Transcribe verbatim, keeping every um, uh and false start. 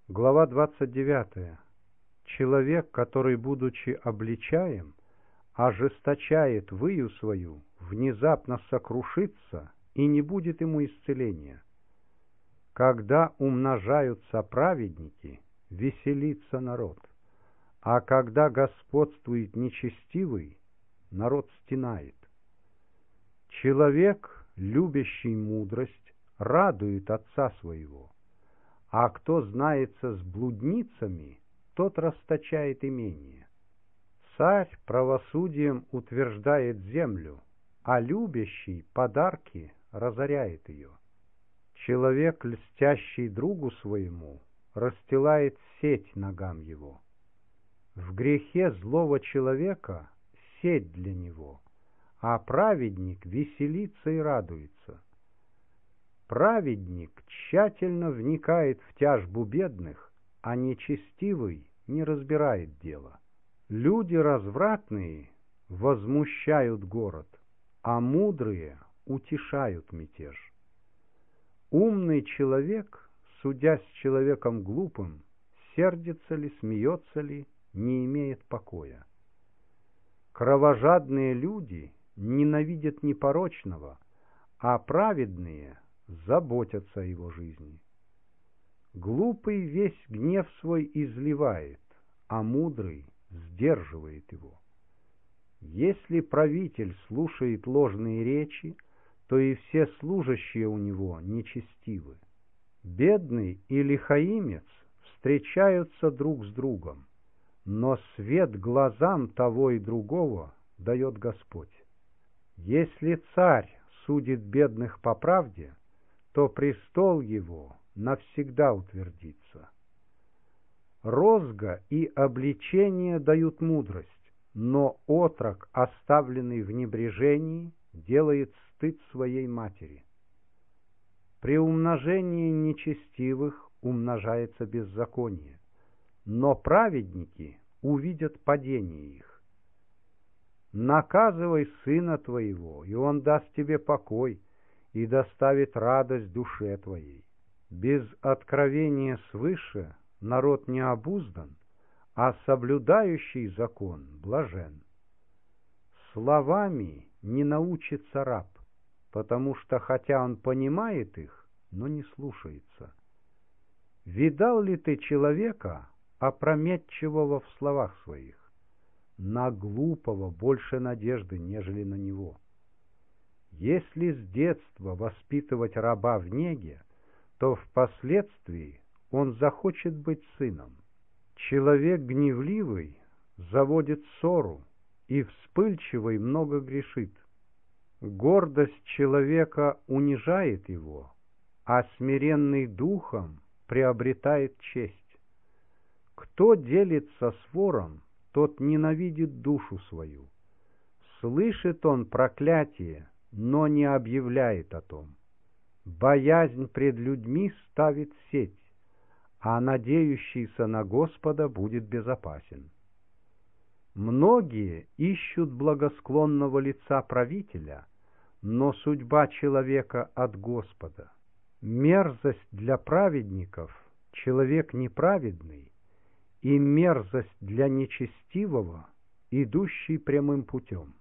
Глава двадцать девятая. Человек, который, будучи обличаем, ожесточает выю свою, внезапно сокрушится, и не будет ему исцеления. Когда умножаются праведники, веселится народ, а когда господствует нечестивый, народ стенает. Человек, любящий мудрость, радует отца своего, а кто знается с блудницами, тот расточает имение. Царь правосудием утверждает землю, а любящий подарки разоряет ее. Человек, льстящий другу своему, расстилает сеть ногам его. В грехе злого человека сеть для него, а праведник веселится и радуется. Праведник тщательно вникает в тяжбу бедных, а нечестивый не разбирает дела. Люди развратные возмущают город, а мудрые утешают мятеж. Умный человек, судя с человеком глупым, сердится ли, смеется ли, не имеет покоя. Кровожадные люди ненавидят непорочного, а праведные заботятся о его жизни. Глупый весь гнев свой изливает, а мудрый сдерживает его. Если правитель слушает ложные речи, то и все служащие у него нечестивы. Бедный и лихаимец встречаются друг с другом, но свет глазам того и другого дает Господь. Если царь судит бедных по правде, то престол его навсегда утвердится. Розга и обличение дают мудрость, но отрок, оставленный в небрежении, делает стыд своей матери. При умножении нечестивых умножается беззаконие, но праведники увидят падение их. Наказывай сына твоего, и он даст тебе покой и доставит радость душе твоей. Без откровения свыше народ не обуздан, а соблюдающий закон блажен. Словами не научится раб, потому что хотя он понимает их, но не слушается. Видал ли ты человека, опрометчивого в словах своих? На глупого больше надежды, нежели на него. Если с детства воспитывать раба в неге, то впоследствии он захочет быть сыном. Человек гневливый заводит ссору, и вспыльчивый много грешит. Гордость человека унижает его, а смиренный духом приобретает честь. Кто делится с вором, тот ненавидит душу свою. Слышит он проклятие, но не объявляет о том. Боязнь пред людьми ставит сеть, а надеющийся на Господа будет безопасен. Многие ищут благосклонного лица правителя, но судьба человека от Господа. Мерзость для праведников — человек неправедный, и мерзость для нечестивого — идущий прямым путем.